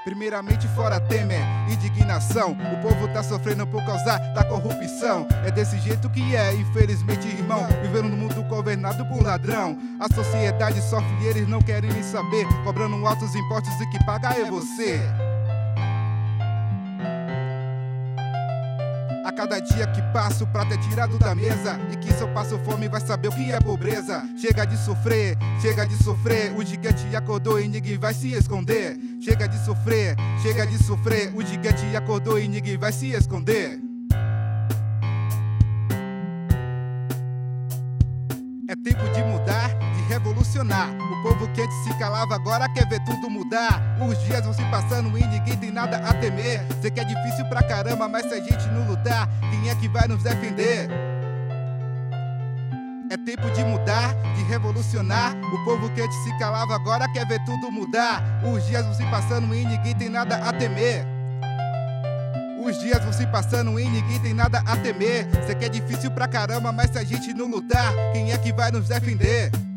Primeiramente fora Temer, indignação. O povo tá sofrendo por causa da corrupção. É desse jeito que é, infelizmente, irmão. Vivendo no mundo governado por ladrão. A sociedade sofre e eles não querem nem saber. Cobrando altos impostos e que paga é você. A cada dia que passa o prato é tirado da mesa. E que se eu passo fome vai saber o que é pobreza. Chega de sofrer, o gigante acordou e ninguém vai se esconder. Chega de sofrer, o gigante acordou e ninguém vai se esconder. É tempo de mudar, de revolucionar. O povo que antes se calava agora quer ver tudo mudar. Os dias vão se passando e ninguém tem nada a temer. Sei que é difícil pra caramba, mas se a gente não lutar, quem é que vai nos defender? É tempo de mudar, de revolucionar. O povo que antes se calava agora quer ver tudo mudar. Os dias vão se passando e ninguém tem nada a temer. Os dias vão se passando e ninguém tem nada a temer. Sei que é difícil pra caramba, mas se a gente não lutar, quem é que vai nos defender?